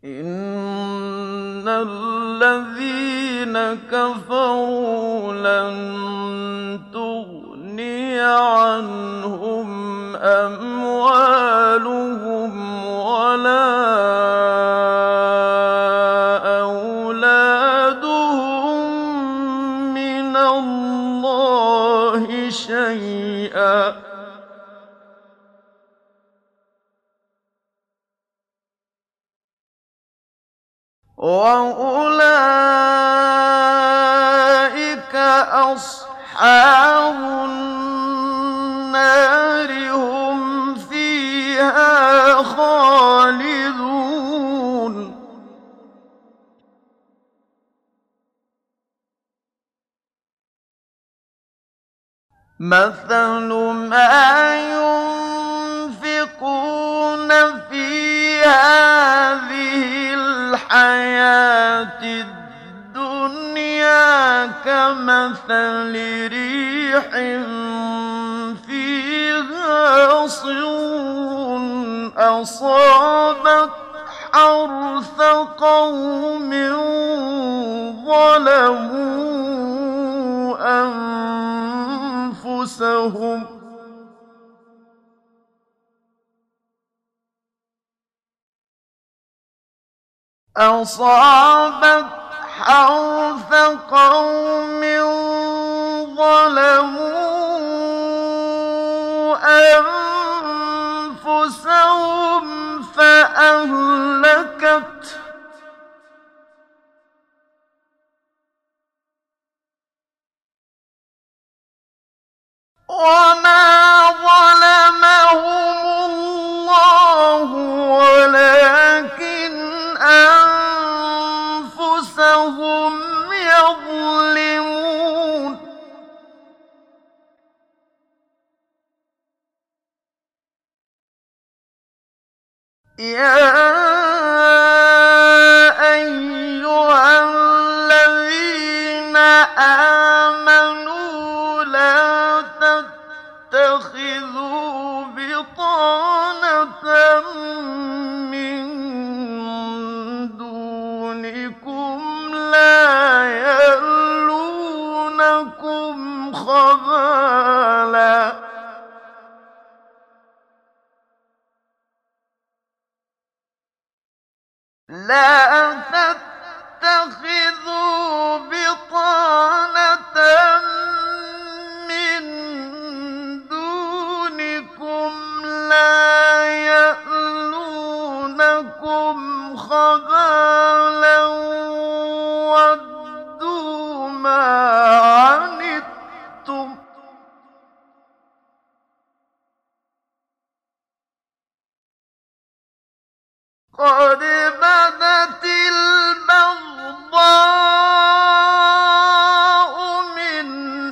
إِنَّ الَّذِينَ كَفَرُوا لَن تُغْنِيَ عَنْهُمْ أَمْوَالُهُمْ وَلَا أَوْلَادُهُم مِّنَ اللَّهِ شَيْئًا ۖ وَأُولَٰئِكَ أَصْحَابُ النَّارِ ۖ هُمْ فِيهَا خَالِدُونَ مَثَلُ مَا يُنفِقُونَ فِي هَٰذِهِ الْحَيَاةِ الدُّنْيَا كَمَثَلِ رِيحٍ فِيهَا صِرٌّ أَصَابَتْ حَرْثَ قَوْمٍ ظَلَمُوا أَنفُسَهُمْ فَأَهْلَكَتْهُ ۚ وَمَا ظَلَمَهُمُ اللَّهُ وَلَٰكِنْ أَنفُسَهُمْ يَظْلِمُونَ يَا أَيُّهَا الَّذِينَ آمَنُوا لَا تَتَّخِذُوا بِطَانَةً مِّن دُونِكُمْ لَا يَأْلُونَكُمْ خَبَالًا وَدُّوا مَا عَنِتُّمْ قَدْ بَدَتِ الْبَغْضَاءُ مِنْ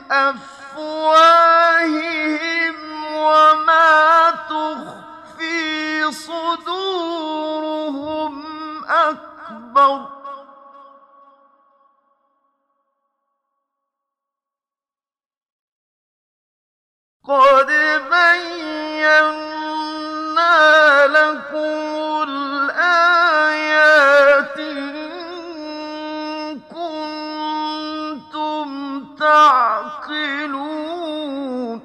أَفْوَاهِهِمْ وَمَا تُخْفِي صُدُورُهُمْ أَكْبَرُ ۚ قَدْ بَيَّنَّا لَكُمُ الْآيَاتِ إِن كُنتُمْ تَعْقِلُونَ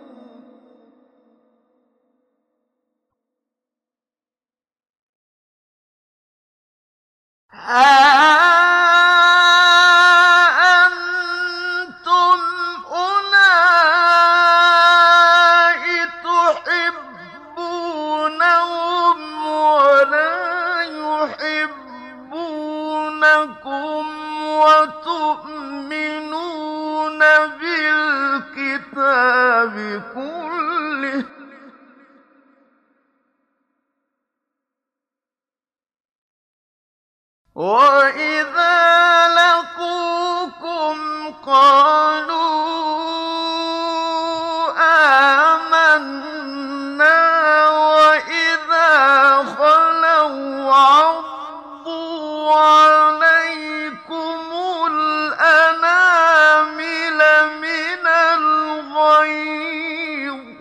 هَا أَنتُمْ أُولَاءِ تُحِبُّونَهُمْ وَلَا يُحِبُّونَكُمْ وَتُؤْمِنُونَ بِالْكِتَابِ كُلِّهِ ۚ وَإِذَا لَقُوكُمْ قَالُوا آمَنَّا وَإِذَا خَلَوْا عَضُّوا عَلَيْكُمُ الْأَنَامِلَ مِنَ الْغَيْظِ ۚ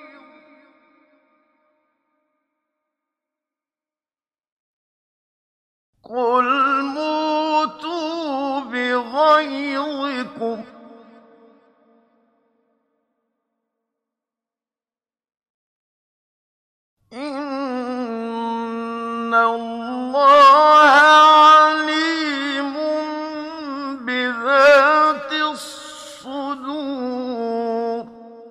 قُلْ مُوتُوا بِغَيْظِكُمْ ۗ إِنَّ اللَّهَ عَلِيمٌ بِذَاتِ الصُّدُورِ.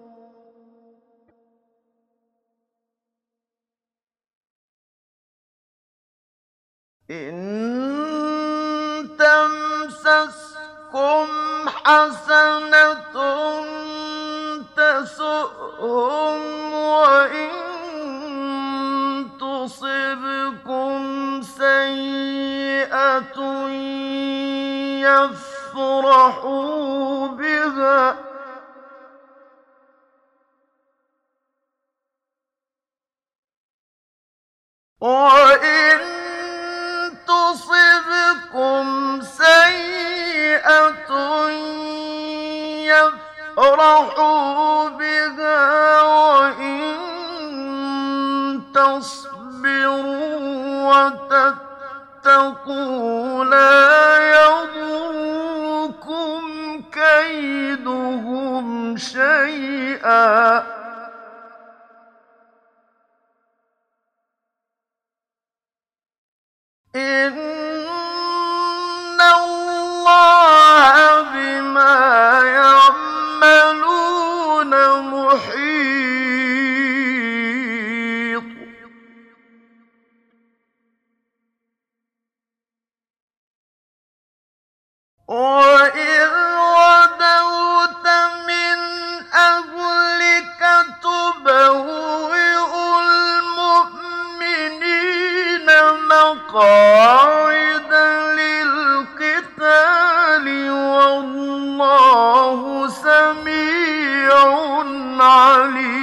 إِن تَمْسَسْكُمْ حَسَنَةٌ تَسُؤْهُمْ وَإِن تُصِبْكُمْ سَيِّئَةٌ يَفْرَحُوا بِهَا ۖ وَإِن تُصِبْكُمْ سَيِّئَةٌ يَفْرَحُوا بِهَا ۖ وَإِن تَصْبِرُوا وَتَتَّقُوا لَا يَضُرُّكُمْ كَيْدُهُمْ شَيْئًا ۗ إِنَّ اللَّهَ بِمَا يَعْمَلُونَ مُحِيطٌ. وَإِذْ غَدَوْتَ مِنْ أَهْلِكَ تُبَوِّئُ الْمُؤْمِنِينَ مَقَاعِدَ لِلْقِتَالِ ۗ وَاللَّهُ سَمِيعٌ عَلِيمٌ.